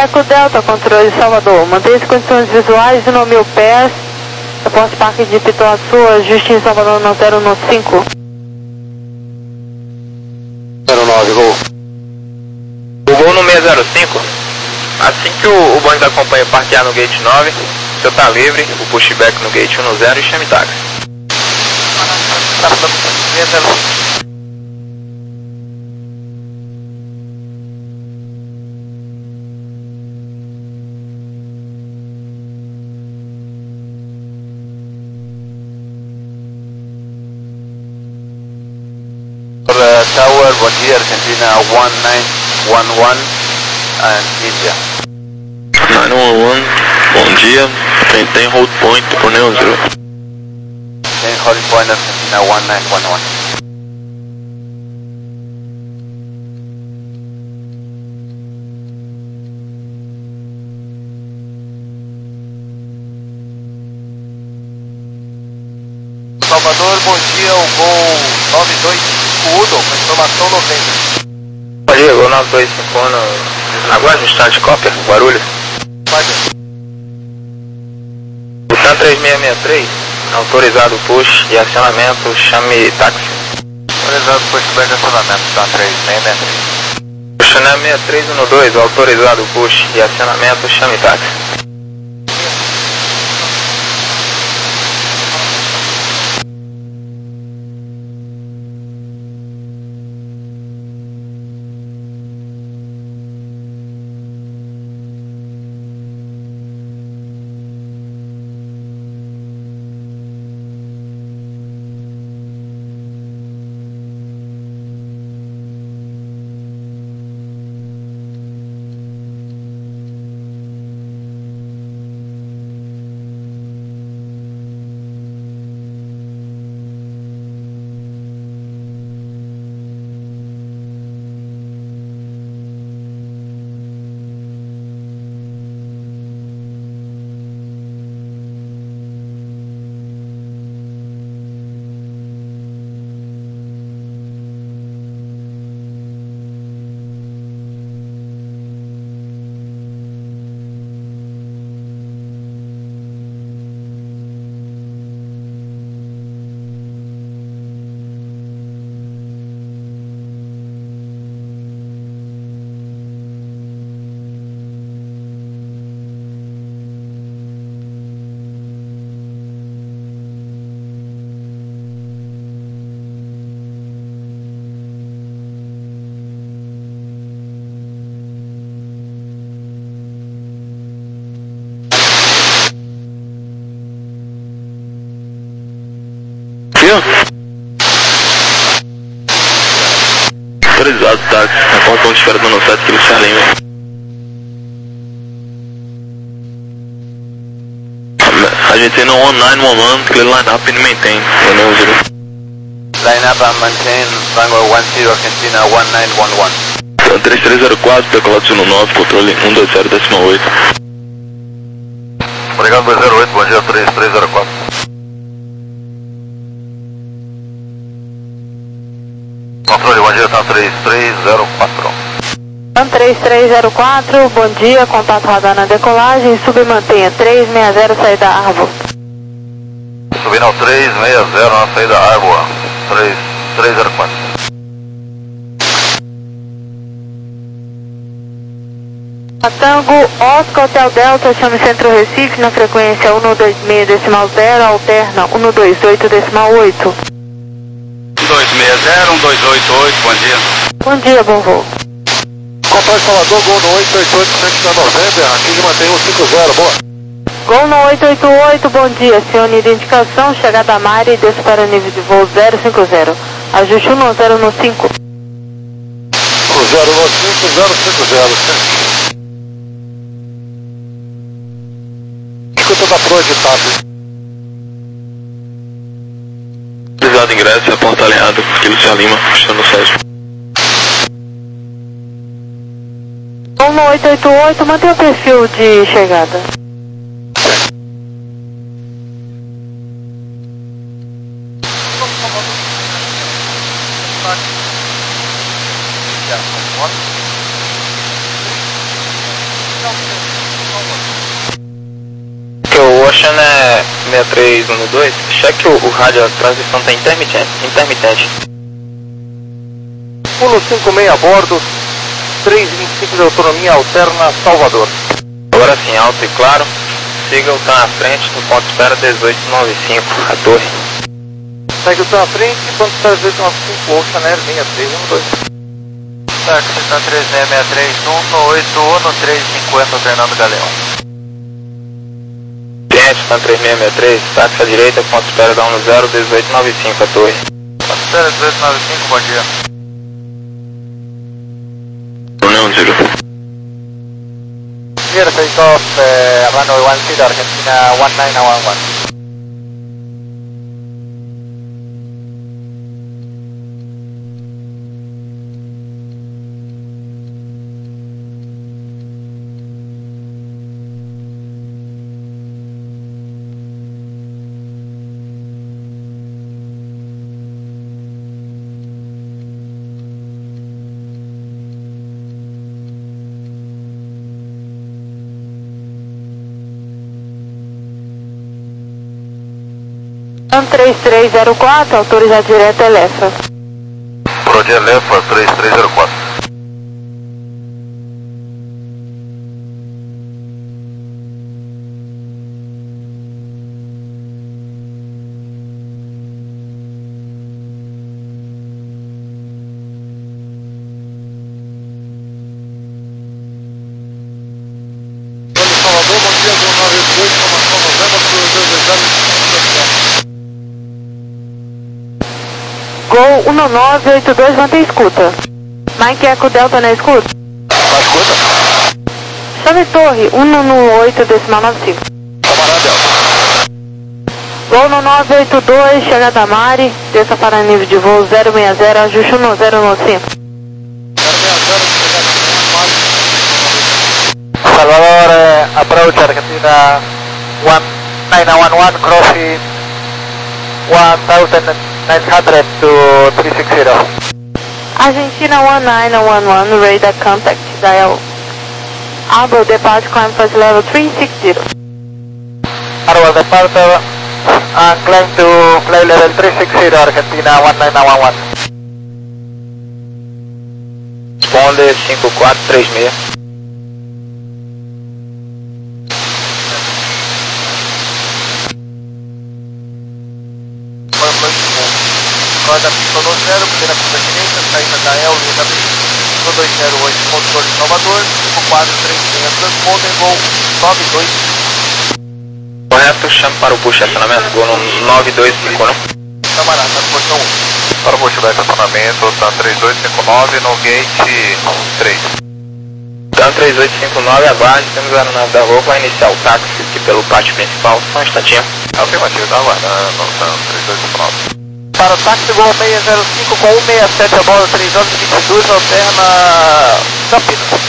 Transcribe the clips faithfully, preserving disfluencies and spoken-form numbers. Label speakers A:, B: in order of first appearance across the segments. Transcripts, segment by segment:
A: Eco Delta, controle Salvador. Mantenha as condições visuais e no mil pés. Aporte Parque de Pituaçu, ajuste em Salvador no zero no cinco.
B: zero nove, gol.
C: O gol no seis zero cinco. Assim que o, o bonde da companhia parquear no gate nove, o senhor tá livre, o pushback no gate um no zero e chame táxi.
B: Tower, bom dia, Argentina one nine one one and India.
D: nine one one, bom dia, tem, tem hold point por Neo Zero.
B: Tem hold point Argentina one nine one one. Salvador, bom dia, o gol nove dois cinco Udo, com informação noventa.
C: Bom dia, gol nove dois cinco no... Aguarde no estado de cópia, Guarulhos.
B: Pode.
C: O T A três seis seis três, autorizado push e acionamento, chame táxi.
B: Autorizado pushback e acionamento, T A três seis seis três.
C: Puxando seis três um dois, autorizado push e acionamento, chame táxi.
D: Autorizado, táxi, na ponta de espera do nosso sete, que ele se alinha. Argentina one nine one one, clear line up and maintain, Neo Zero.
B: Line up and maintain, Tango one zero, Argentina one nine one one.
D: três três zero quatro, decolado no nove, controle um dois zero décimo oito.
B: Obrigado, dois zero oito, bom dia, três três zero quatro. Controle, bom dia, tá três três zero quatro.
A: três três zero quatro, bom dia, contato radar na decolagem, sub e mantenha três seis zero, saída Arbor.
B: Subindo ao três seis zero na saída Arbor, três três zero quatro.
A: Tango, Oscar Hotel Delta, chame Centro Recife na frequência um dois seis decimal zero, alterna um dois oito decimal oito.
B: dois seis zero, um dois oito oito, bom dia.
A: Bom dia, bom voo.
B: Controle Salvador, gol no oito oito oito, frente da November, aqui de mantém um cinco zero, boa.
A: Gol no oito oito oito, bom dia, senhor identificação, chegada a Mari, desço para nível de voo zero cinco zero. Ajuste um no zero no cinco.
B: zero no cinco, zero cinco zero, escuta da projetado.
D: Autorizado ingresso, a ponta alinhada, Kilo se Lima, puxando o sete.
A: Gol no oito oito oito, mantenha o perfil de chegada.
C: Que o Ocean é seis três um dois, cheque o, o rádio, a transmissão está intermitente. intermitente.
B: um cinco seis a bordo, três vinte e cinco de autonomia alterna, Salvador.
C: Agora sim, alto e claro, siga o TAM à frente, no ponto de espera dezoito noventa e cinco, a torre.
B: Segue o TAM à frente, ponto de espera dezoito noventa e cinco, Ocean Air seis três um dois.
E: Táxi TAM três seis seis três um oito um três cinquenta, Fernando Galeão.
C: Cliente, TAM três seis seis três, táxi à direita, ponto de espera da um zero, dezoito noventa e cinco, a torre.
E: Ponto de espera dezoito noventa e cinco, bom dia.
D: Unión Zero.
E: Clear take off, uh, runway one zero, Argentina one nine one one.
A: TAM três três zero quatro, autorizado direto Elefa.
E: Prodi Elefa três três zero quatro.
B: Salvador, bom dia, Gol nove oito dois, informação novembro, dois dois zero.
A: Gol um nove oito dois, mantém escuta. Mike Eco Delta na escuta.
E: Na escuta?
A: Chame torre um nove oito decimal nove cinco.
E: Camarada Delta.
A: Gol no nove oito dois, chega Tamari, desça para nível de voo zero seis zero, ajuste um zero nove cinco.
E: Salvador, uh, approach Argentina one nine one one, crossing one thousand nine hundred to three six zero.
A: Argentina one nine one one, radar contact, dial. Abo, departure, climb first level three six zero.
E: Arbor departure, and climb to flight level three six zero, Argentina one nine one one.
C: Responde cinco quatro três seis.
E: Roda pista dois zero, primeira pista direita, saída da El, linha um dois zero oito, controle Salvador, cinco quatro três seis, transponder, gol nove dois.
C: Correto, chame para o push acionamento, gol no nove dois cinco um.
E: Camarada, posição um. Para o pushback acionamento, TAM três oito cinco nove no gate três.
C: TAM três oito cinco nove, aguarde, temos a aeronave da Rua, vai iniciar o táxi aqui pelo pátio principal, só um instantinho.
E: Afirmativo, tá aguardando, TAM três oito cinco nove. Para o táxi Gol seis zero cinco com um seis sete a bordo, três horas e vinte e dois, alterna Campinas.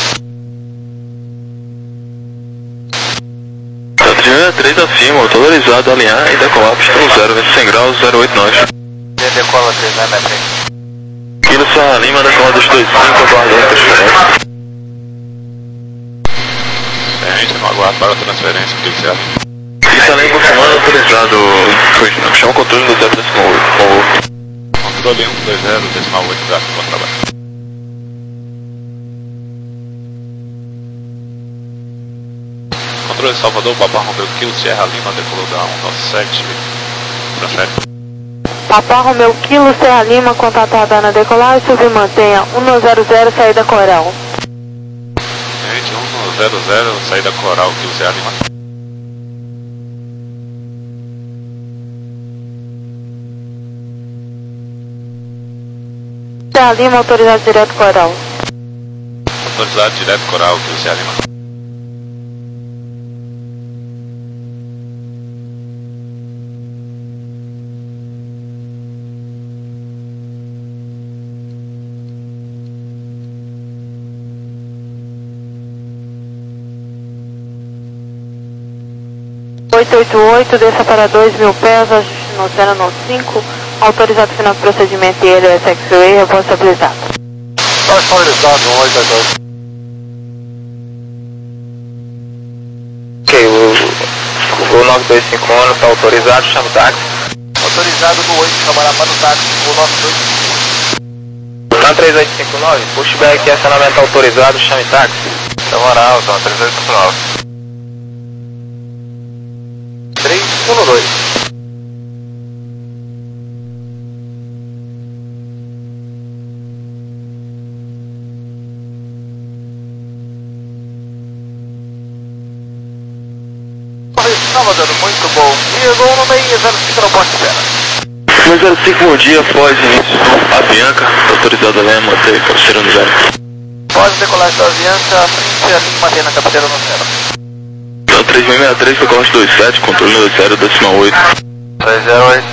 D: Adriana três acima, autorizado a alinhar e decolar pista zero, cem graus, zero oito nove.
E: Decola três, né, Mestre?
D: Kilo Serra Lima, decola dos dois cinco, aguardando transferência.
F: Gente, no aguardo para a transferência, Kilo Serra.
D: Pista Lima, comando autorizado, chama o controle do zero decimal oito, por favor.
F: Controle um dois zero decimal oito, gasto para trabalho. Controle Salvador, Papa Romeu, Kilo Serra Lima, decolou da um nove sete, transfere.
A: Papa Romeu, Kilo Serra Lima, contato radar na decolar e subir mantenha um zero zero, saída Coral.
F: Gente, um zero zero, saída Coral, Kilo Serra Lima.
A: Serra Lima, autorizado direto Coral.
F: Autorizado direto Coral, Kilo Serra Lima.
A: oito oito oito, desça para dois mil pés, ajuste no zero nove cinco, autorizado final do procedimento e ele é X-Ray, responsabilizado.
E: Responsabilizado, um oito oito oito.
C: dois cinco um, tá autorizado, chama o táxi.
B: Autorizado no oito, trabalhar para o táxi, o nove dois cinco.
C: Tá três oito cinco nove, pushback estacionamento autorizado, chame táxi.
B: Camarada, tá três oito cinco nove. três um dois. Salvador, muito bom dia, gol no meio, zero cinco no poste espera.
D: zero cinco, bom dia, pode início. A Bianca, autorizada lá, mantém cabeceira no zero.
B: Pode decolar da Avianca, frente a linha, mantém na cabeceira no zero.
D: Então três seis seis três, percorre dois sete, controle no zero, decimal oito.
B: três zero oito.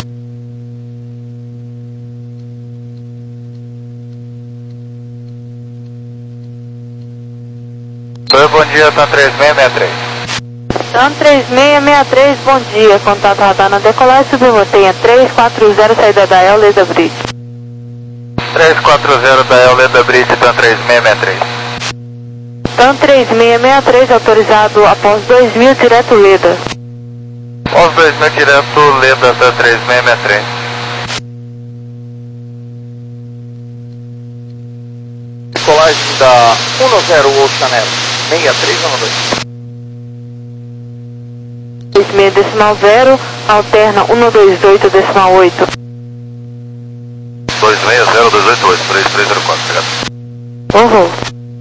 B: Oi, bom dia, tá três seis seis três.
A: Então três seis seis três, bom dia, contato radar na decolagem, submantenha três quatro zero, saída da El, Leda Bridge.
B: três quatro zero da El, Leda Bridge, então três seis seis três.
A: Então três seis seis três, autorizado após dois mil, direto Leda.
B: Após dois mil, direto Leda, então três seis seis três. Decolagem da um zero Oceanero, seis três um dois.
A: dois seis decimal zero, alterna um dois oito decimal oito.
B: dois seis zero dois oito oito, três três zero quatro, obrigado.
A: Uhum.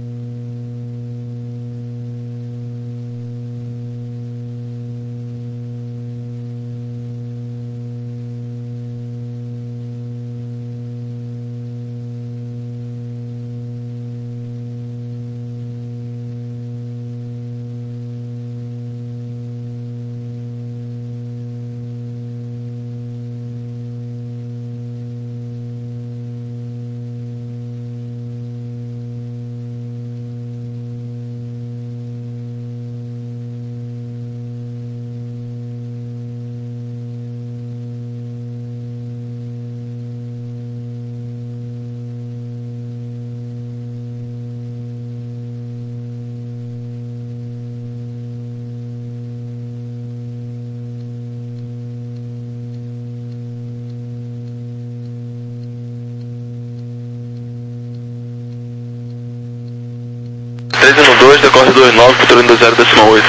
D: três um dois, decorre dois nove, controle no zero, decimal oito.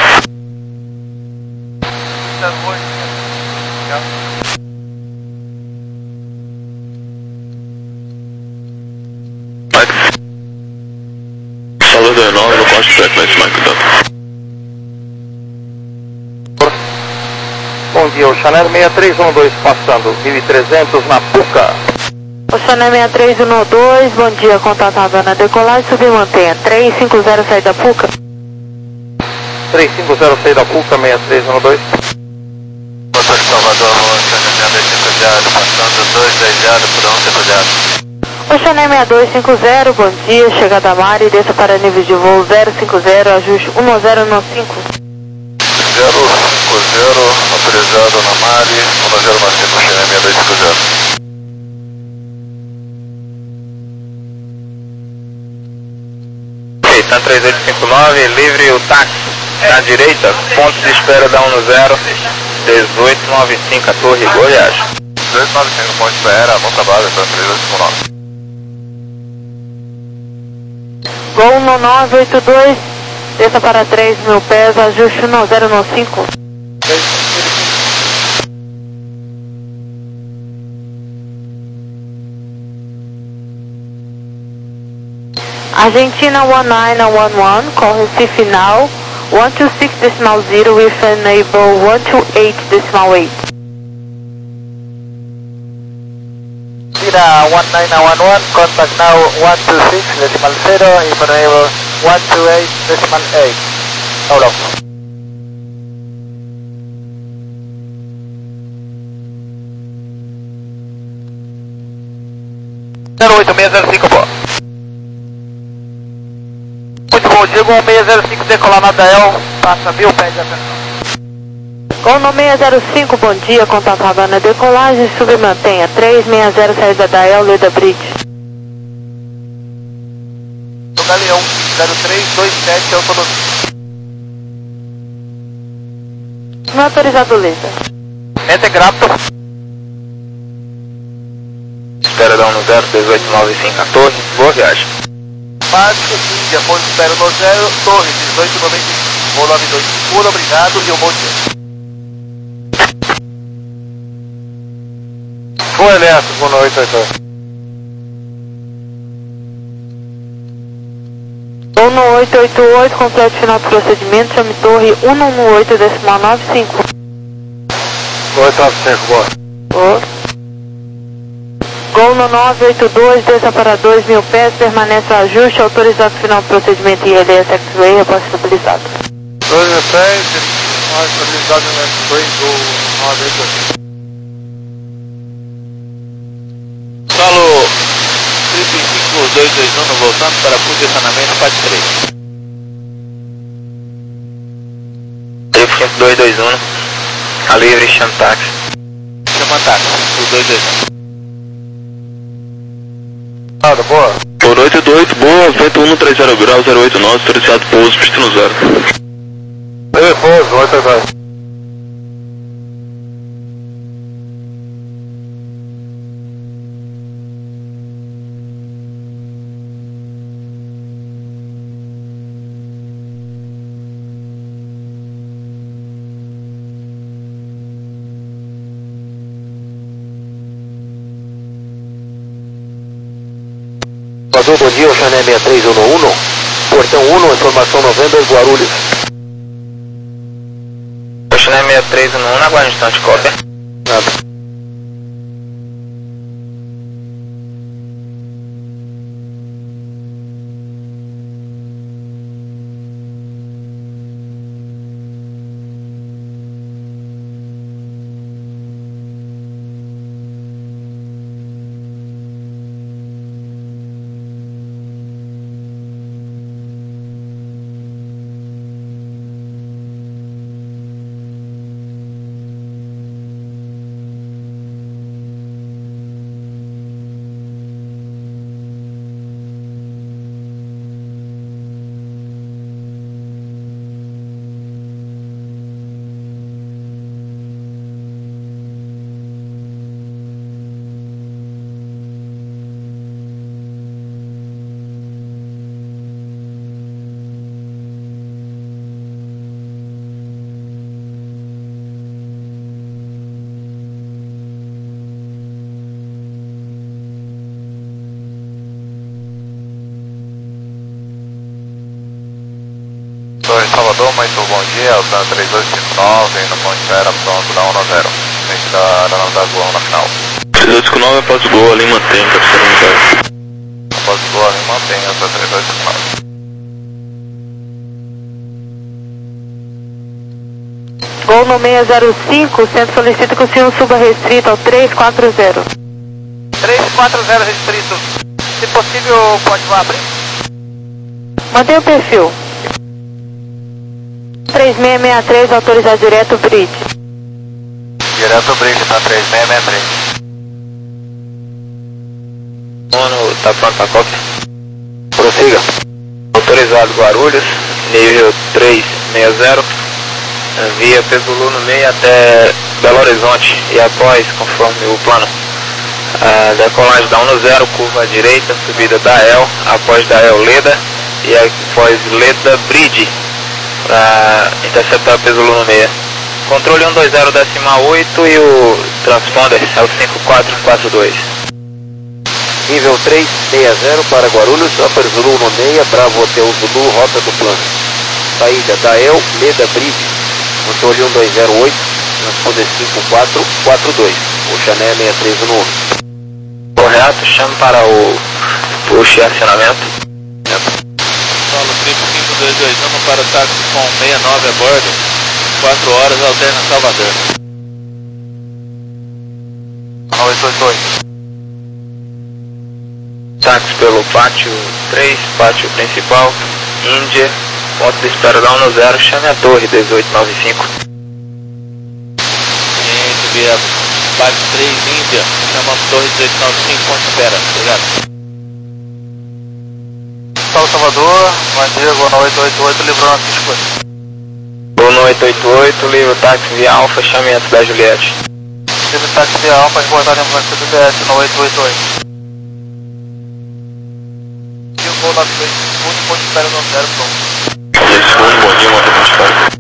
D: Salve dois nove, no corte frequência, Mike, então.
B: Bom dia, o Chanel seis três um dois passando mil e trezentos na Puca.
A: O Chanel seis três um dois, bom dia, contato radar na decolagem, submantenha três cinco zero, saída Puca.
B: três cinco zero seis da Puca, seis três um dois. Motor de Salvador, Chanel seis cinco zero, passando dois dez zero, pronto, decolhado.
A: O Chanel seis dois cinco zero, bom dia, chegada a Mari, desça para nível de voo zero cinco zero, ajuste um zero no cinco.
B: zero cinco zero, autorizado na Mari, um zero no cinco, Chanel seis dois cinco zero.
C: Tá três oito cinco nove, livre o táxi, na direita, ponto de espera da um zero, dezoito noventa e cinco, a Torre, Goiás.
B: dezoito noventa e cinco, ponto de espera, bom trabalho, tá três oito cinco nove.
A: Gol no nove oito dois, desça para três mil pés, ajuste um zero no cinco. Argentina one nine one one, call Recife now, one two six decimal zero with enable one two eight decimal eight.
B: Argentina one nine one one, contact now one two six decimal zero, if enable one two eight decimal eight. Hold on. zero oito seis zero cinco, pô. Muito bom, Diego, seis zero cinco decolar na Dael, passa mil pés de atenção.
A: Gol no seis zero cinco, bom dia, contato radar na decolagem, submantenha três seis zero, saída da El, Leda Bridge.
B: O Galeão, zero três dois sete, autonomia.
A: Não autorizado Leda.
B: Enter Grapto.
C: Espera da um no zero, dezoito noventa e cinco a torre, boa viagem.
E: Básico, Índia, ponto espera no zero, torre, dezoito noventa e cinco, voo nove dois cinco, obrigado e um bom dia.
B: Foi, Elias, boa noite, oito.
A: um no oito oito oito, completo final do procedimento, chame torre um um oito decimal nove cinco.
B: oito nove cinco, boa.
A: Boa. Gol no nove oito dois, desça para dois mil pés, permanece o ajuste, autorizado final do procedimento I L S X-Ray, repórter estabilizado.
B: dois mil pés, mais estabilizado no X-Ray do nove oito dois.
C: Solo trinta e cinco dois dois um voltando para posicionamento quatro três. trinta e cinco dois dois um, a livre, chama táxi. Chama táxi, o dois dois um.
B: Nada, boa.
D: Por oito oito, boa, vento um trinta graus, zero oito nove, autorizado pouso, pista no zero.
B: Ei, pouso, oito oito.
G: Salvador, bom dia, Oxané sessenta e três um um, portão um, informação November, Guarulhos.
C: Oxané sessenta e três um um, na guarda instante, cópia.
G: Nada.
B: Salvador, muito bom dia, Altan três dois cinco nove, no ponto de espera, pronto, da um a zero. A gente está dando da Gol na final.
D: três dois cinco nove, após o gol, ali mantém, captura no zero.
B: Após o gol, ali mantém, Altan três dois cinco nove.
A: Gol no seis zero cinco, o centro solicita que o senhor suba restrito ao três quatro zero.
E: três quatro zero restrito, se possível pode lá abrir?
A: Mantenha o perfil. três seis seis três, autorizado direto, bridge.
B: Direto bridge, tá três seis seis três.
C: Mono, tá pronto a cópia?
G: Prossiga.
C: Autorizado Guarulhos, nível três seis zero, via Pesulu no meio até Belo Horizonte e após, conforme o plano, a decolagem da um no zero, curva à direita, subida da El, após da El Leda e após Leda Bridge, para interceptar Pesulu no meio. Controle um dois zero decimal oito e o transponder é o cinco quatro quatro dois.
G: Nível três seis zero para Guarulhos, Upper Zulu no meia, Bravo Hotel Zulu, rota do plano. Saída da El, Leda Bridge, controle um dois zero oito, transponder cinco quatro quatro dois, Oxané sessenta e três um um.
C: Correto, chame para o push e acionamento.
H: Solo triplo cinco dois dois um para o táxi com sessenta e nove a bordo, quatro horas, alterna Salvador.
B: oito oito oito.
C: Táxi pelo pátio três, pátio principal, Índia, ponto de espera da um no zero, chame a torre dezoito noventa e cinco.
H: Cliente via pátio três, Índia, chama a torre dezoito noventa e cinco, ponto de espera, obrigado.
B: Salve Salvador, bom dia, Gol oito oito oito, livrou nossa escolha.
C: Gol um oito oito oito, livre táxi via Alfa, fechamento da Juliette.
E: Livre táxi via Alfa, reportar ambulância do D S um oito oito oito. E o voo nove dois segundo, ponto de espera no zero, pronto.
D: dois segundos, bom dia, moto ponto de espera.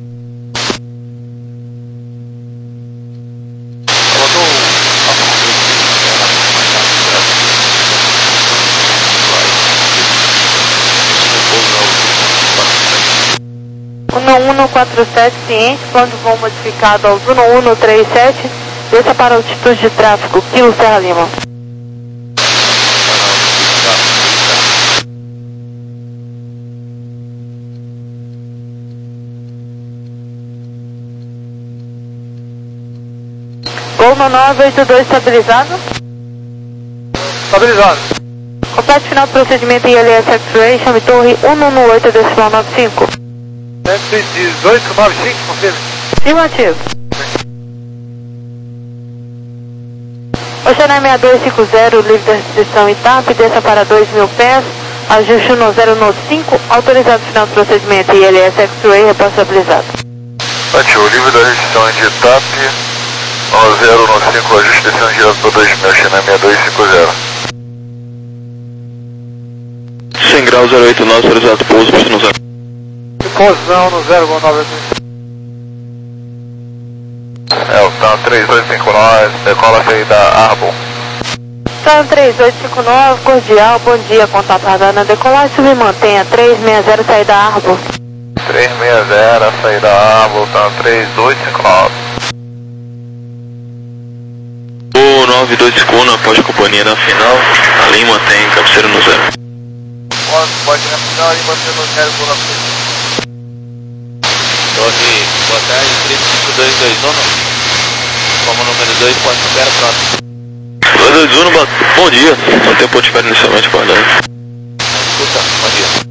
A: Uno um quatro sete, ciente, plano de voo modificado aos um um três sete, desça para altitude de tráfego, Kilo Serra Lima. Gol no nove oito dois estabilizado.
E: Estabilizado.
A: Complete final do procedimento I L S X-Ray, chame torre um um oito decimal nove cinco.
E: cento e dezoito, nove cinco, confirme.
A: Afirmativo. Oceanária sessenta e dois cinquenta, livre da restrição I T A P, desça para dois mil pés, ajuste um zero nove cinco, autorizado final do procedimento I L S X-Ray, responsabilizado.
B: Ativo, livre da restrição de I T A P, um zero nove cinco, ajuste descendo direto para dois mil, Oceanária sessenta e dois cinquenta.
D: cem graus, zero oito nove, autorizado pouso, pista no zero.
E: Posição no zero nove oito.
B: É, o TAM três dois cinco nove, decola saída Arbor.
A: TAM três dois cinco nove, cordial, bom dia, contato radar na decolagem, submantenha três seis zero, saída Arbor.
B: três seis zero, saída Arbor, TAM três dois cinco nove.
D: O nove dois cinco um, após a companhia na final, a Lima tem cabeceira no zero.
E: Pode na final e você no zero por nove.
H: Torre, boa tarde, três cinco dois dois um. Como número dois, pode espera próximo.
D: dois dois um, bom dia. Não tem ponto de espera inicialmente, guardado.
H: Escuta, bom dia.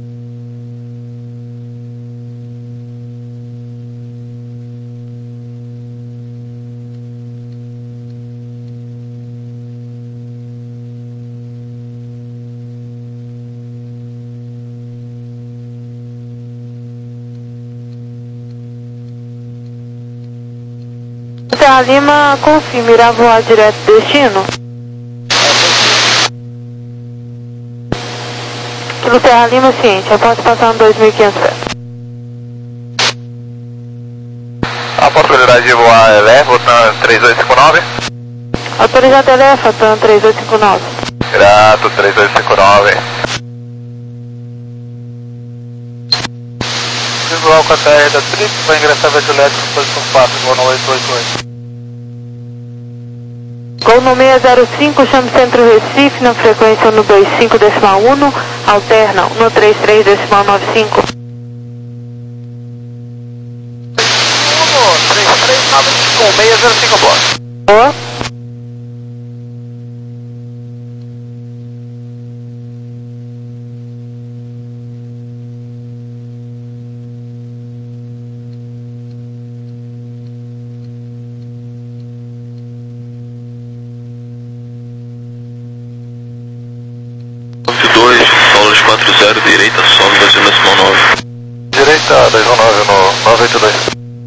A: Serra Lima, confirma, irá voar direto destino? Kilo Serra Lima, ciente, eu posso passar no dois mil e quinhentos pés.
B: A possibilidade de voar eleva, TAM três dois cinco nove.
A: Autorizado Elefa, TAM três dois cinco nove.
B: Grato, três dois cinco nove.
E: Visual com a T R da Trip, vai ingressar a Juliette no posição quatro, igual no oito oito oito.
A: Gol no seis zero cinco, chame Centro Recife, na frequência um dois cinco decimal um, alterna um três três decimal nove cinco.
E: um três três nove cinco, seis zero cinco bloco.
A: Boa.
D: dois quatro zero, direita, sobe, dois um decimal nove.
B: Direita, dois um nove no nove oito dois.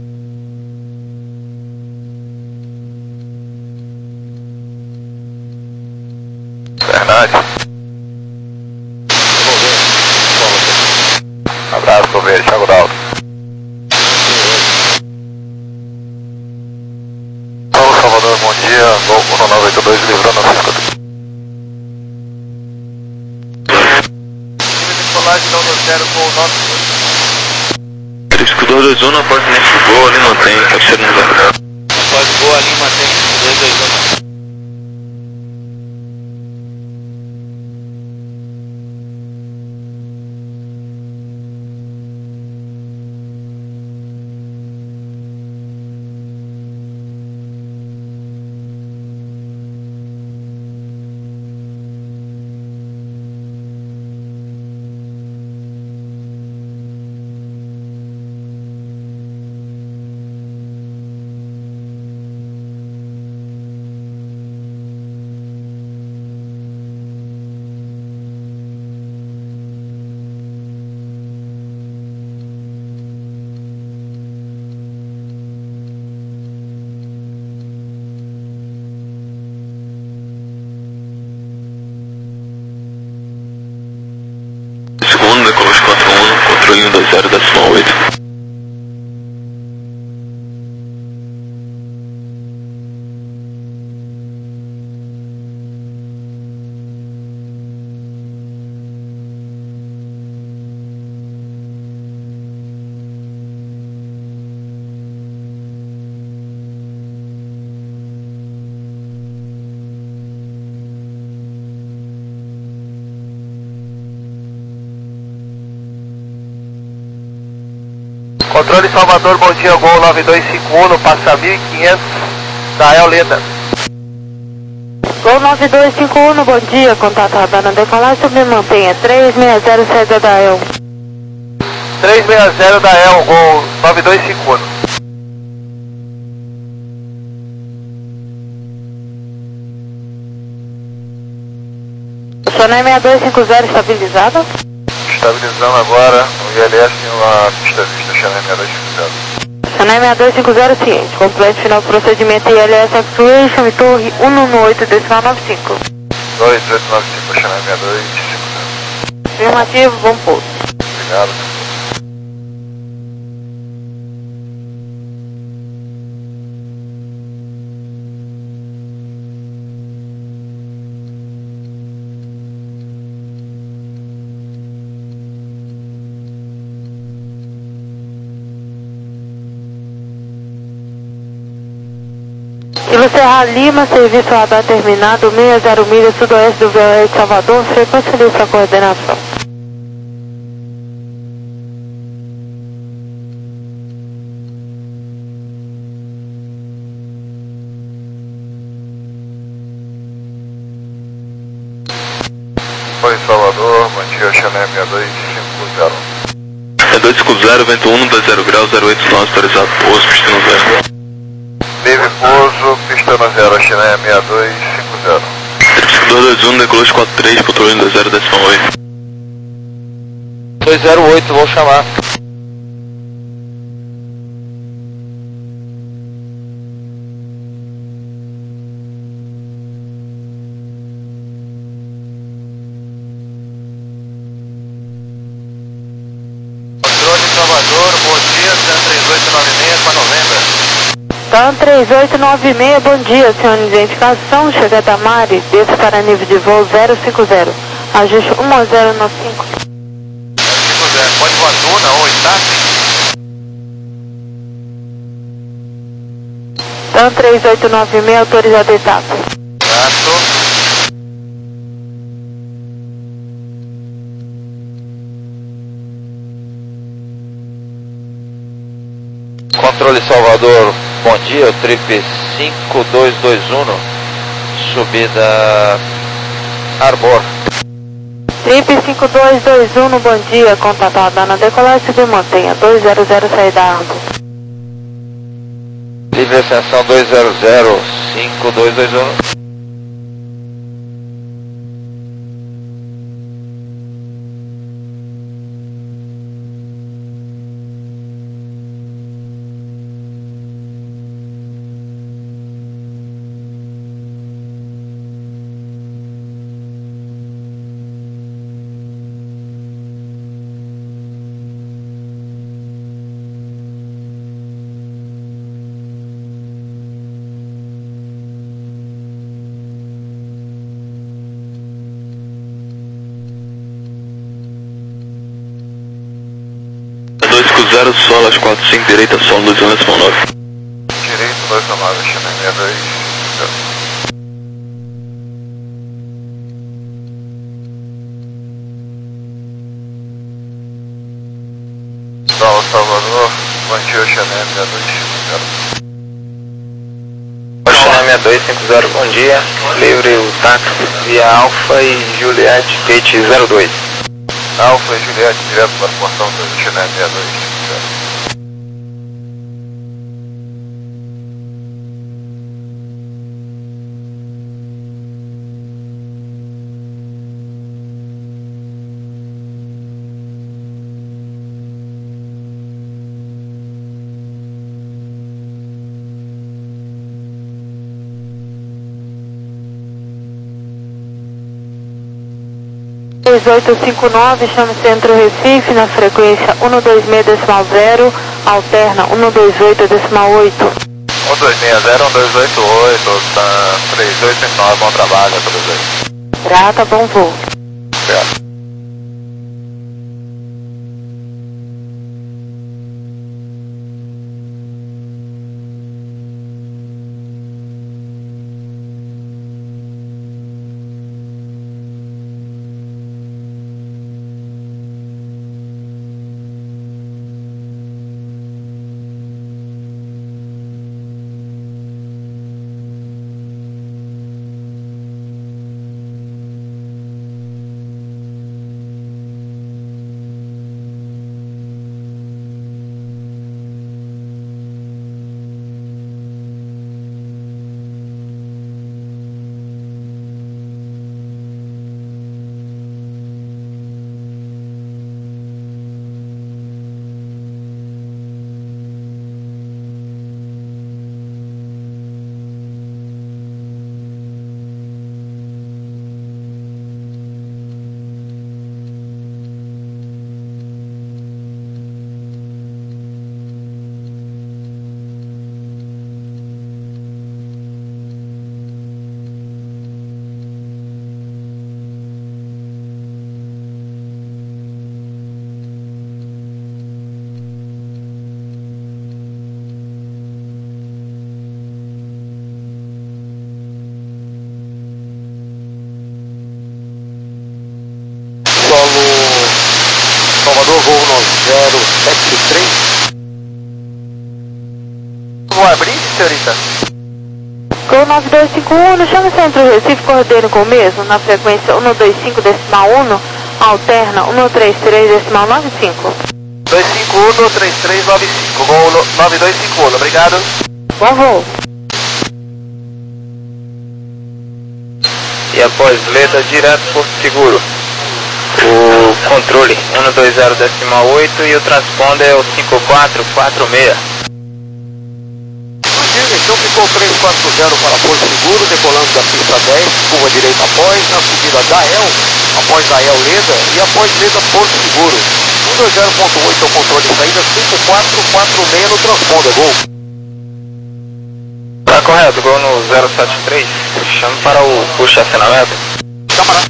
B: Fernandes. Abraço, Governo, Thiago Dalto. Paulo Salvador, bom dia, Gol um nove oito dois, livrando a cinquenta.
E: Decolagem não no zero com nove.
D: três cinco dois dois um, após nesse gol ali não tem cabeceira no zero.
H: Após o gol, a Lima tem dois dois um.
D: controle dois zero, décimo oito.
E: Controle Salvador, bom dia, Gol nove dois cinco um, passa mil e quinhentos, da El Leda.
A: Gol nove dois cinco um, bom dia, contato radar decolar, sobre mantenha três seis zero, saída da El.
E: três seis zero da El, Gol nove dois cinco um.
A: Sonai seis dois cinco zero, estabilizada.
B: Estabilizando agora o I L S na pista vista, Channel seis dois cinco zero.
A: Sonai seis dois cinco zero, ciente. Completo final do procedimento I L S Actuation e torre um um oito decimal nove cinco.
B: dois oito nove cinco, Channel seis dois cinco zero.
A: Afirmativo, bom pouso.
B: Obrigado.
A: Kilo Serra Lima, serviço radar terminado, sessenta milhas sudoeste do V O E de Salvador, frequência livre para coordenação.
B: Oi, Salvador, bom dia, Channel seis dois cinco zero.
D: seis dois cinco zero, vento um, dois zero graus, zero oito nove, autorizado, pouso, pista no zero.
B: Livre pouso, pista no zero, Channel seis dois cinco zero.
D: cinco dois dois um, decolou de quatro três, controle dois zero, décimo oito.
E: dois zero oito, vou chamar. Controle Salvador, bom dia, três oito nove seis para novembro.
A: TAM três oito nove seis, bom dia, senhor de identificação, chega da Mari, desça para nível de voo zero cinco zero, ajuste um zero nove cinco.
E: zero cinco zero, pode voar Duna ou Itácia?
A: TAM três oito nove seis, autorizado etapa.
E: Gato. Controle Salvador, bom dia, o trip cinco dois dois um, subida Arbor.
A: Trip cinco dois dois um, bom dia, contato radar na decolagem, subir mantenha dois zero zero, saída Arbor.
E: Livre ascensão dois zero zero, cinco dois dois um.
D: dois cinco zero, solo, às quatro cinco, direita, solo, dois um, décimo nove.
B: Direito, dois nove, Channel seis dois cinco zero. Sal, Salvador, bom dia, Channel seis dois cinco zero.
C: Channel seis dois cinco zero, bom dia, livre o táxi via Alfa e Juliette Kate zero dois.
B: Alfa e Juliette, direto para o portão do Channel seis dois cinco zero.
A: três oito cinco nove, chame Centro Recife na frequência um dois seis decimal zero, alterna um dois oito decimal oito.
B: um dois seis zero, um dois oito oito, tá, três oito cinco nove, bom trabalho a todos aí.
A: Grata, bom voo.
B: Obrigado.
G: Salvador, voo no zero sete três.
E: Vou abrir, senhorita?
A: Gol nove dois cinco um, chame Centro Recife, coordeiro com o mesmo, na frequência um dois cinco decimal um, alterna um três três decimal nove cinco.
E: dois cinco um, três três nove cinco, gol nove dois cinco um, obrigado.
A: Bom voo.
C: E após Leda, direto Porto Seguro. O controle um dois zero decimal oito e o transponder é o cinco quatro quatro seis.
G: Então ficou três quatro zero para Porto Seguro, decolando da pista dez, curva direita após, na subida da E L, após a E L Leda e após Leda Porto Seguro. um dois zero ponto oito é o controle de saída, cinco quatro quatro seis no transponder, gol.
C: Tá correto, gol no zero sete três, chame para o puxa acionamento.
G: Camarada.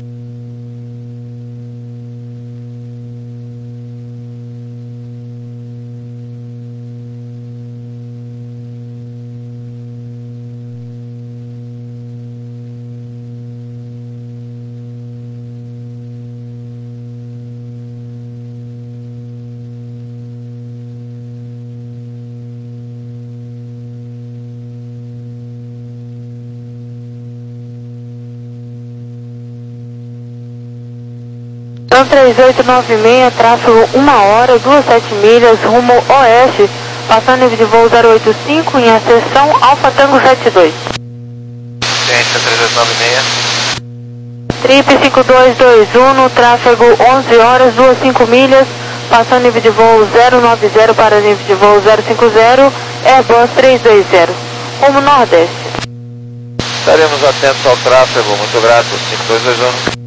A: Então três oito nove seis, tráfego uma hora, duas sete milhas, rumo oeste, passando nível de voo zero oito cinco em acessão Alfa Tango sete dois.
B: Ciência três oito nove seis.
A: Trip cinco dois dois um, no tráfego onze horas, duas cinco milhas, passando nível de voo zero nove zero para nível de voo zero cinco zero, Airbus três dois zero, rumo nordeste.
B: Estaremos atentos ao tráfego, muito grato, cinco dois dois um.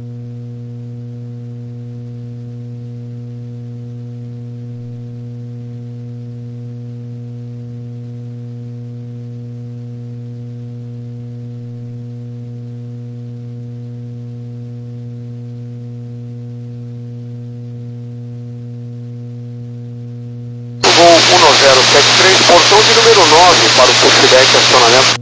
G: um zero sete três, portão de número nove para o pushback acionamento.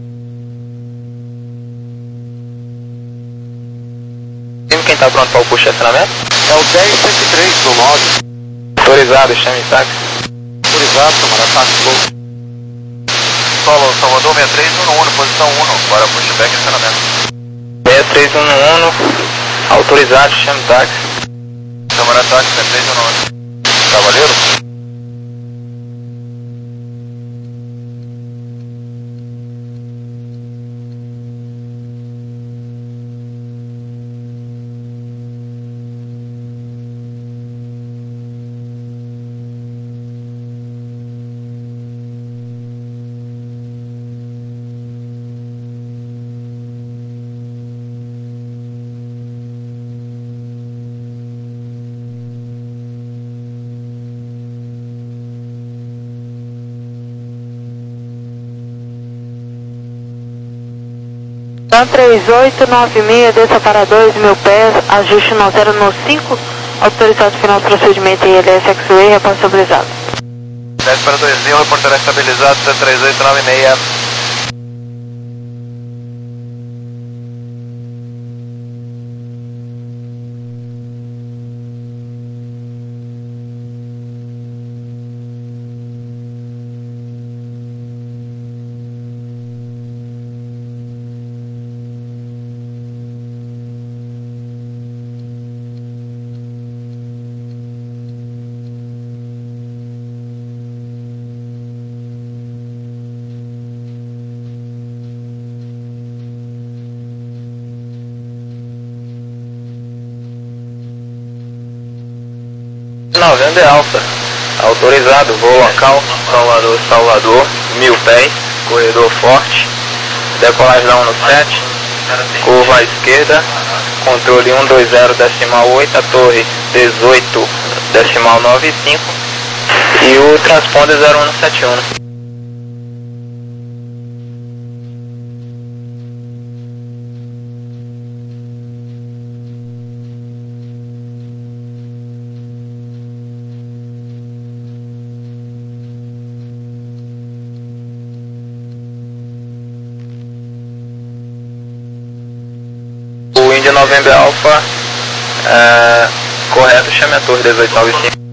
C: Quem está pronto para o push acionamento?
G: É o dez sete três no nove.
C: Autorizado, chame táxi.
G: Autorizado, camarada, táxi, gol.
B: Solo Salvador seis três um um, posição um, para pushback acionamento.
C: seis três um um, autorizado, chame táxi.
B: Câmara táxi seis três um um. Cavaleiro?
A: Dan três oito nove seis, desça para dois mil pés, ajuste no zero no cinco, autorizado final do procedimento I L S X-Way, repasse estabilizado.
E: desce para dois mil, reportará estabilizado, Dan três oito nove seis.
C: November Alpha, autorizado, voo local, Salvador, Salvador, mil pés, corredor forte, decolagem da um no sete, curva à esquerda, controle um dois zero decimal oito, a torre dezoito decimal nove cinco e o transponder zero um sete um. O India November Alpha, é, correto, chame a torre dezoito nove cinco.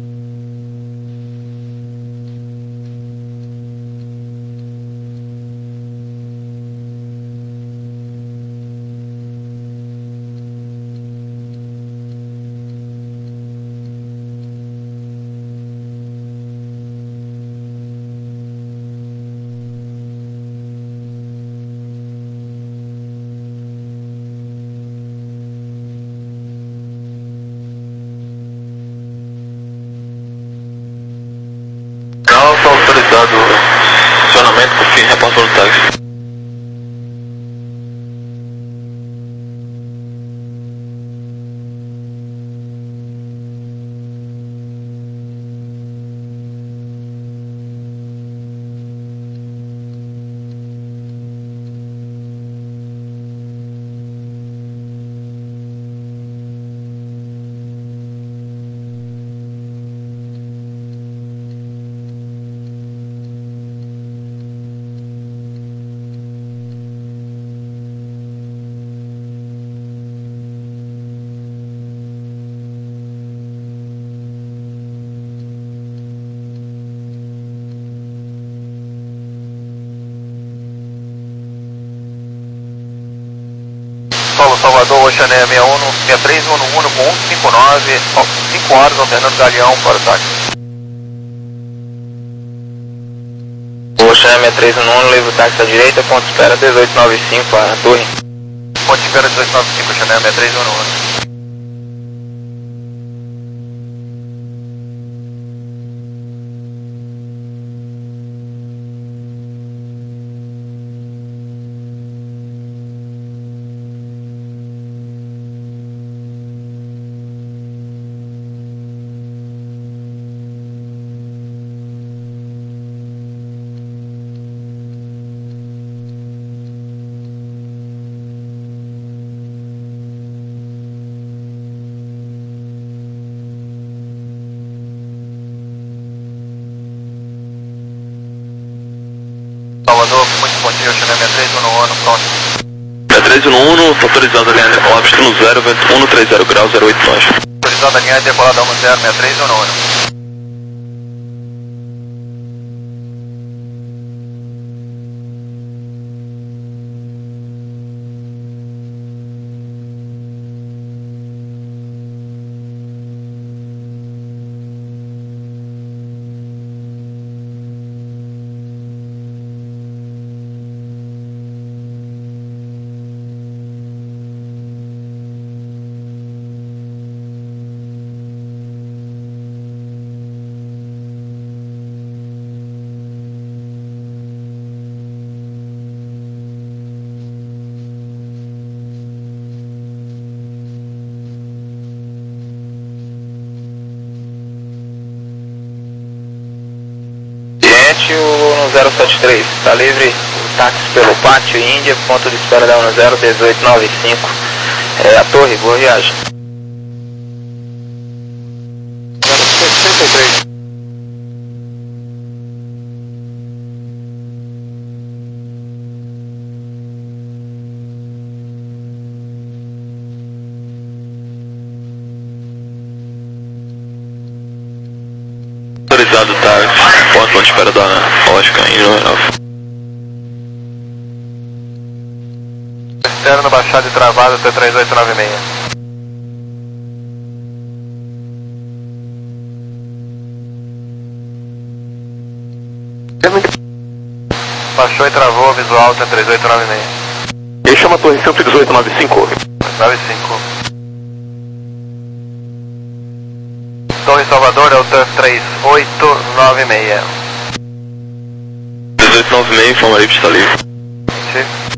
D: Alfa autorizado, funcionamento por fim, reporte no táxi.
E: Paulo Salvador, Oceaneia sessenta e um, sessenta e três, um um com cento e cinquenta e nove, cinco horas, alternando Galeão para o táxi.
C: Oceaneia sessenta e três um um, leva o táxi à direita, ponto de espera dezoito nove cinco, a torre.
E: Ponto de espera dezoito nove cinco, Oceaneia sessenta e três um um. Salvador, muito bom dia, Oceaneia sessenta e três um um, pronto.
D: sessenta e três um um, autorizado a linha de decolada, destino zero, vento um trinta graus, zero oito nós.
E: Autorizado a linha de decolada um zero, sessenta e três um um.
C: O no zero sete três, está livre táxi pelo Pátio Índia, ponto de espera da um zero dezoito noventa e cinco. É a torre, boa viagem.
E: sessenta e três.
D: Autorizado táxi, ponto de espera da Oscar em Nova.
B: Externo baixado e travado T três oito nove seis. Baixou e travou, visual T três oito nove seis.
G: E chama a torre cento e dezoito noventa e cinco.
B: nove cinco. Torre Salvador é o T três oito nove seis.
D: dezoito noventa e seis, informa aí que está livre.
B: Sim.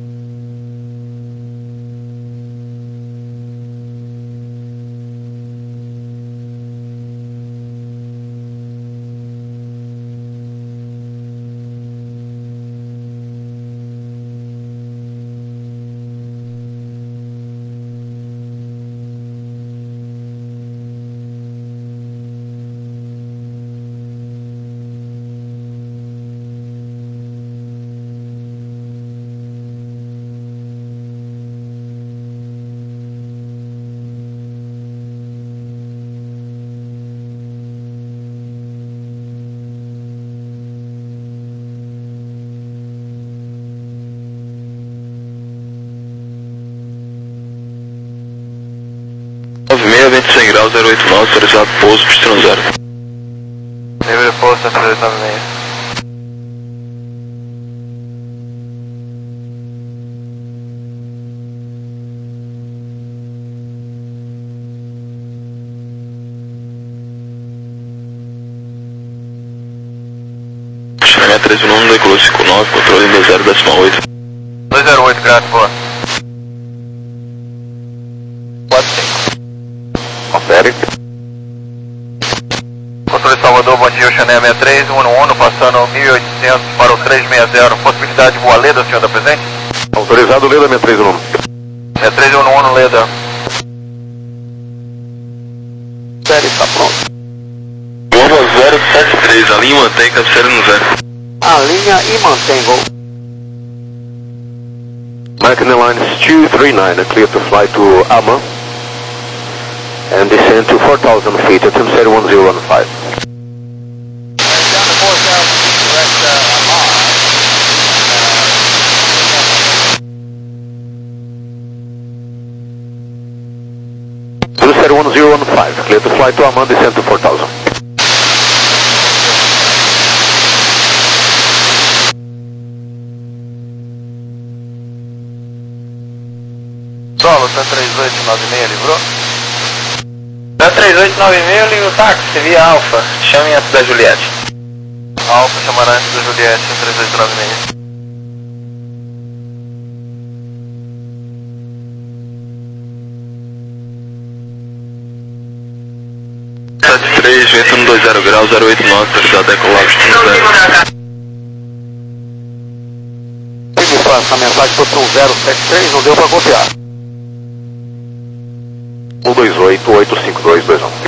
D: nove seis, vento cem graus, zero oito nove, autorizado pouso, pistão zero.
B: Nível de pouso T três oito nove seis.
D: Chama três um, decolou cinco nove, controle dois zero, décima oito.
B: dois zero oito, grato, boa.
C: quatro cinco.
G: Confere.
B: Controle Salvador, bom dia, Oceaneia sessenta e três, um um, passando mil e oitocentos para o trezentos e sessenta. Possibilidade de voar Leda, senhor da presente?
G: Autorizado Leda sessenta e três um.
B: sessenta e três um um, Leda.
G: Série, está pronto.
D: Gol zero sete três, a linha mantém cabeceira no zero.
G: A linha e mantém gol. American Airlines two three nine, clear to fly to Amman. And descend to four thousand feet at one zero one zero one five.
E: Down to four thousand feet, direct uh, Amman.
G: one zero one zero one five, clear to fly to Amman, descend to four thousand.
B: Solo, T três oito nove seis, livrou?
C: T três oito nove seis, liga o táxi, via Alfa, chame antes da Juliette.
B: Alfa chamará antes da Juliette, T três oito nove seis.
D: sete três, vento no dois zero graus, zero oito nove, autorizado decolar, pistão zero.
G: Me passa a mensagem posição zero sete três, não deu para copiar. um dois oito, oito cinco dois dois um.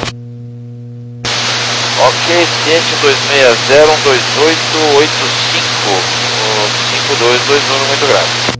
H: Ok, ciente dois seis zero, um dois oito, oito cinco, cinco dois dois um, muito grato.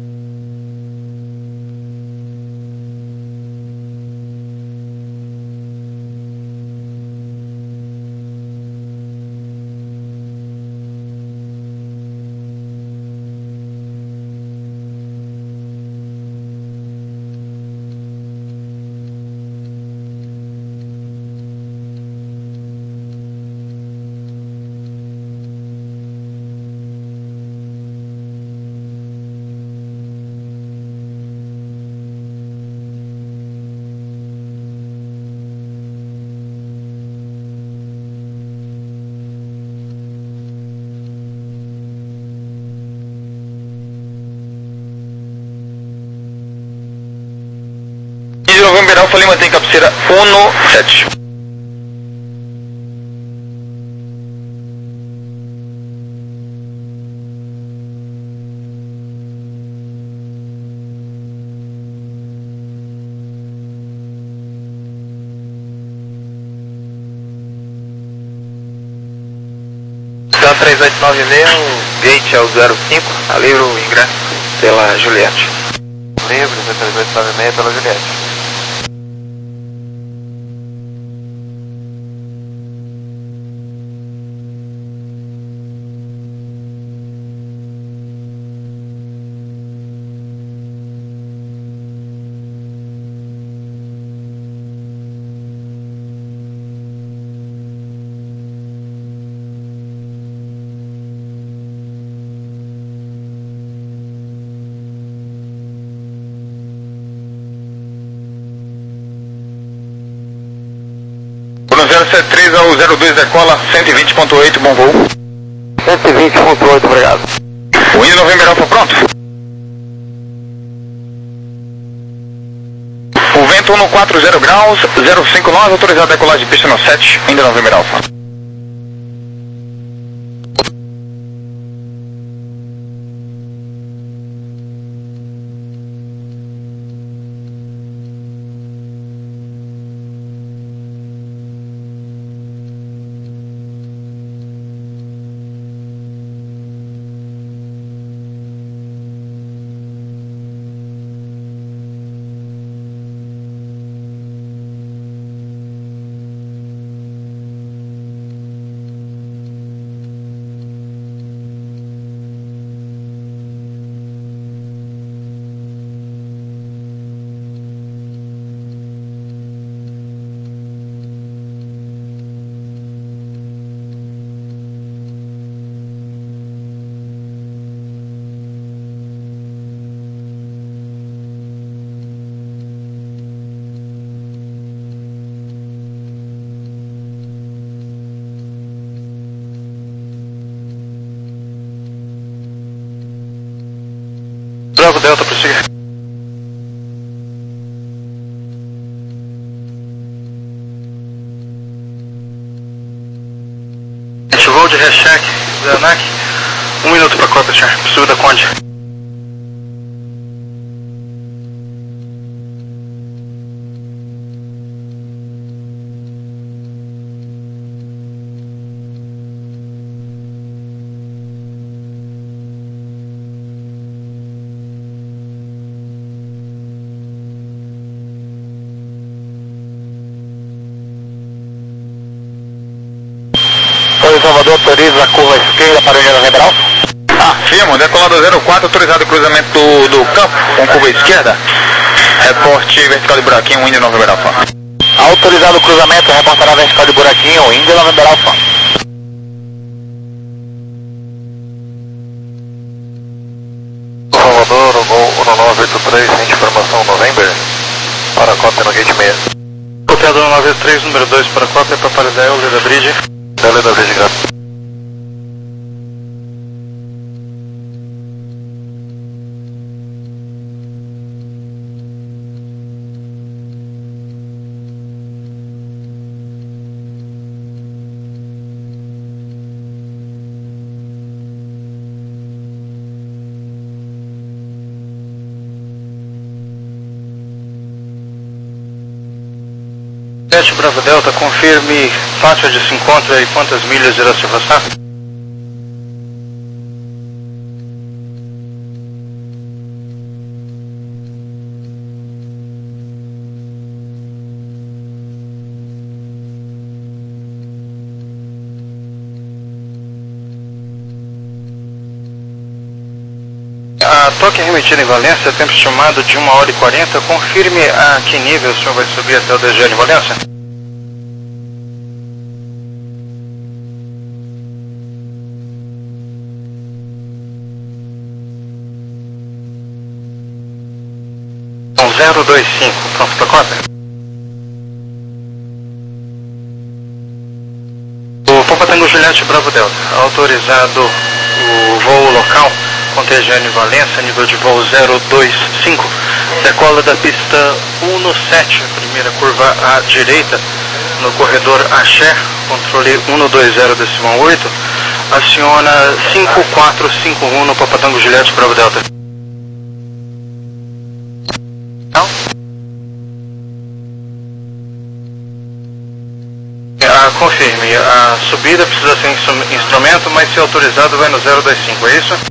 C: Novembro Alfa Lima tem cabeceira um sete. três oito nove seis, o gate é o zero cinco, a livre o ingresso pela Juliette.
B: Livre, V três oito nove seis pela Juliette.
I: zero sete três ao zero dois decola, cento e vinte ponto oito, bom voo.
B: cento e vinte ponto oito, obrigado.
I: O Indy November Alpha pronto. O vento no quatro zero graus, zero cinco nove, autorizado a decolagem de pista no sete, Indy November Alpha.
B: Bravo Delta, prossiga. Voo de recheck da ANAC, um minuto para cópia, senhor. Sul da Conde.
C: Salvador autoriza a curva esquerda para o Indy November Alpha.
I: Afirmo, decolado zero quatro, autorizado o cruzamento do, do campo com curva esquerda. Reporte vertical de buraquinho, Indy November Alpha.
C: Autorizado o cruzamento, reportará vertical de buraquinho, Indy November Alpha.
B: Salvador, voo um nove oito três, informação November, para a cópia no gate seis. Copiado um nove oito três, número dois para a cópia, para Paridel, Leda Bridge. Leda Bridge, graças. sete Bravo Delta, confirme faixa de se encontra e quantas milhas irá se afastar? A toque remetida em Valência, tempo estimado de uma hora e quarenta, confirme a que nível o senhor vai subir até o D G em Valência? zero dois cinco, pronto para cópia? O Papa Tango Juliette Bravo Delta, autorizado o voo local com T G N Valência, nível de voo zero dois cinco, decola da pista um no sete, primeira curva à direita, no corredor Axé, controle um no dois zero decimal oito, aciona cinco quatro cinco um no Papa Tango Juliette Bravo Delta. A confirme, a subida precisa ser instru- instrumento, mas se autorizado vai no zero dois cinco, é isso?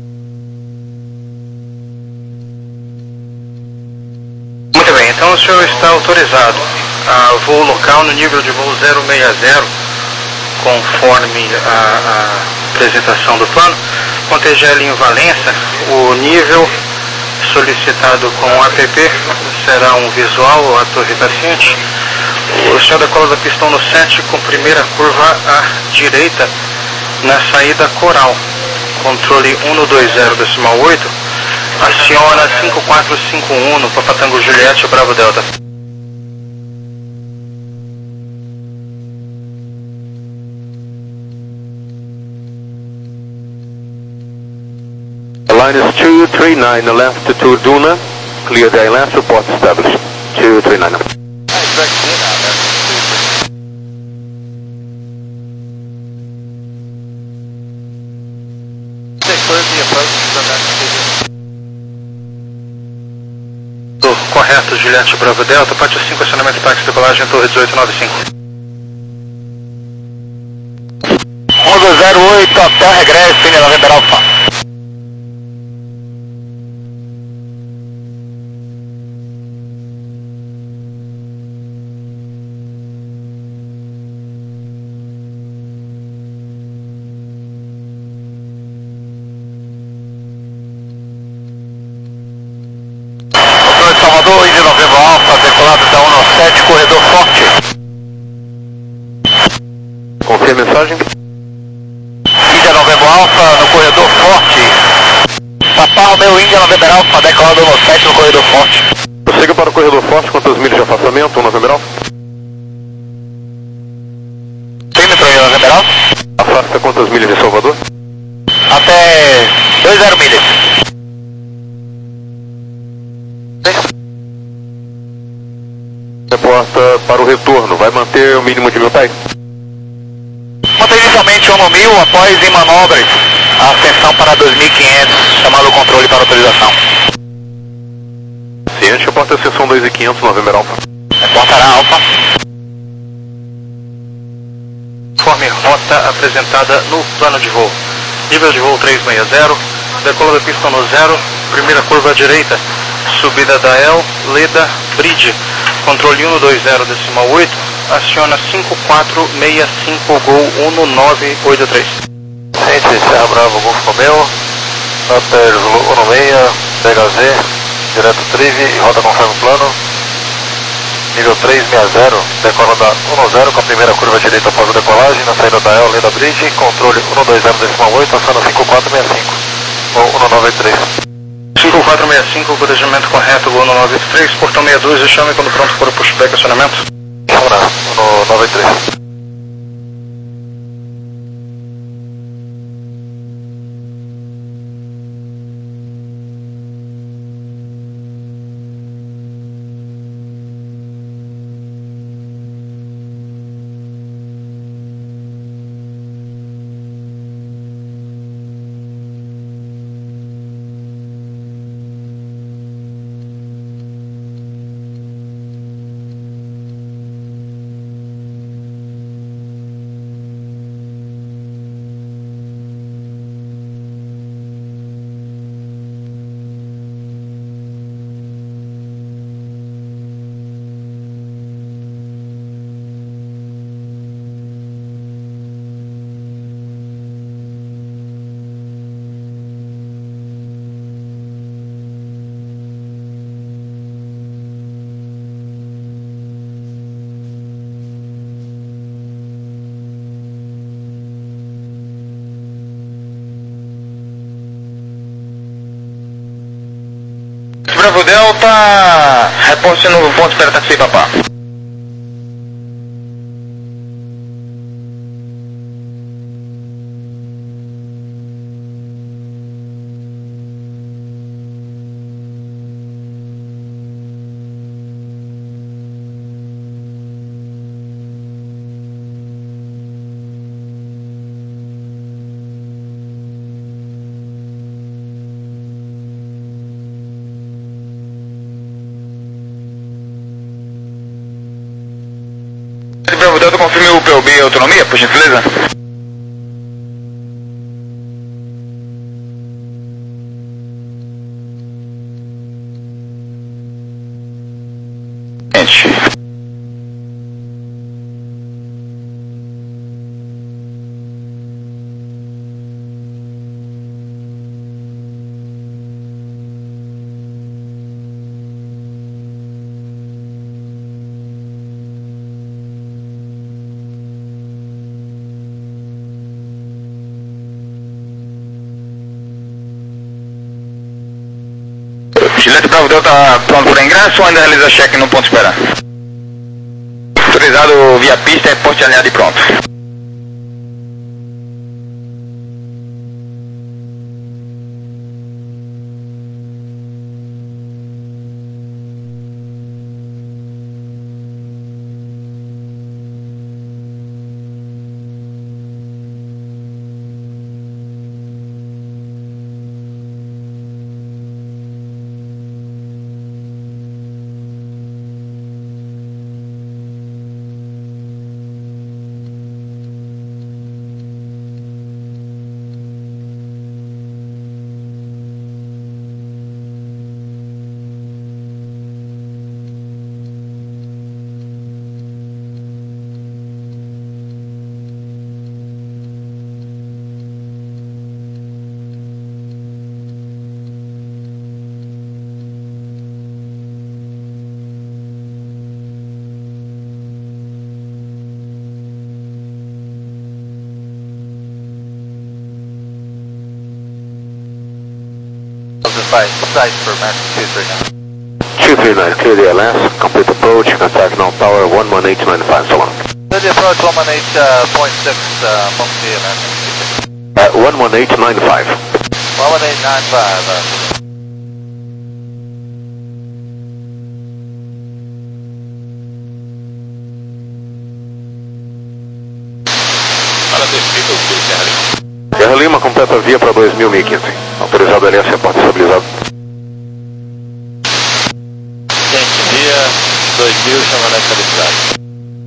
B: Muito bem, então o senhor está autorizado a voo local no nível de voo zero seis zero, conforme a, a apresentação do plano, com T G L em Valença. O nível solicitado com o A P P será um visual à torre paciente. O senhor decola da pista no sete com primeira curva à direita na saída coral. Controle um dois zero decimal oito, aciona cinco quatro cinco um no Papa Tango Juliette Bravo Delta.
G: Line is two three nine left to Duna, clear the last report established, two three nine.
B: Correto, Juliette Bravo Delta, pátio cinco, acionamento táxi, decolagem, torre dezoito noventa e cinco.
C: onze zero oito, até regresso, em November Alpha. Salvador, Índia Novembro Alfa, decolado da um nove sete, corredor forte.
G: Confirme a mensagem.
C: Índia Novembro Alfa, no corredor forte. Papá Romeu, Índia Novembro Alfa, decolado um nove sete, no corredor forte.
G: Prossiga para o corredor forte, quantas milhas de afastamento, um Novembro Alfa?
C: Perímetro Índia Novembro Alfa.
G: Afasta quantas milhas de Salvador?
C: Até dois zero milhas.
G: Reporta para o retorno, vai manter o mínimo de mil pés?
C: Mantém inicialmente um mil, após em manobras, a ascensão para dois mil e quinhentos, chamado o controle para autorização.
G: Ciente, reporta a ascensão dois mil e quinhentos, Novembro Alfa.
C: Reportará Alfa.
B: Conforme rota apresentada no plano de voo. Nível de voo três seis zero, decola da pista no zero, primeira curva à direita, subida da El, Leda, Bridge, controle um dois zero decimal oito, aciona cinco quatro seis cinco Gol um nove oito três.
C: Ciente, Serra Bravo, Golfo Romeu, Upper Zulu um seis, D H Z, direto Trive, rota conforme o plano, nível três seis zero, decola da um zero com a primeira curva direita após a decolagem, na saída da El, Leda Bridge, controle um dois zero decimal oito, aciona cinco quatro seis cinco, Gol um nove oito três.
B: cinco quatro seis cinco, corrigimento correto, Gol um nove oito três, portão sessenta e dois, e chame quando pronto para o pushback acionamento.
C: Chama um nove oito três.
I: Bravo Delta, reporte no ponto para taxi, papá. mil P U B autonomia, por gentileza? Gente. Gillette Bravo Delta pronto para ingresso ou ainda realiza check no ponto de espera? Autorizado via pista, é poste alinhado e pronto.
E: Size for Master two three nine.
G: two three nine, clear the L S, complete approach, contact now tower one one eight nine five, so long.
E: Clear the approach one one eight point six, uh, Monkey,
G: uh, one one eight nine five.
E: one one eight nine five, uh.
F: Para descida, o Serra Lima.
G: Serra Lima completa a via para dois mil, mil e quinze. Autorizado L S, porta estabilizado.
H: Gente, via dois mil, chamando a estabilidade.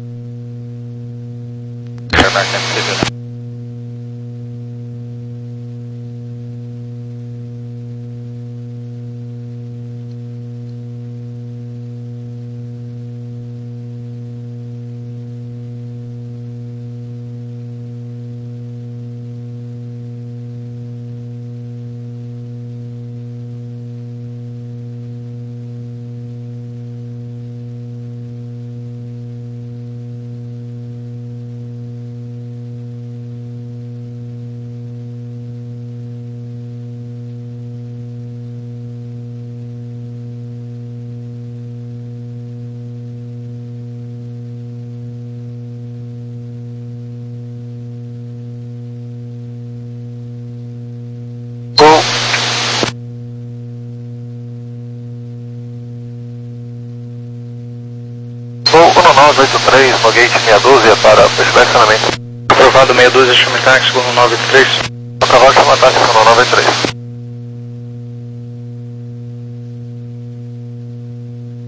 E: nove oito três, no gate meia dúzia para inspecionamento.
B: Aprovado meia dúzia, chama táxi, no nove oito três.
E: Aprovado, chama táxi, no nove oito três.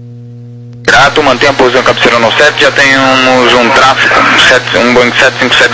I: Grato, mantenha a posição cabeceira no sete, já temos um tráfego, um, um Boeing sete cinco sete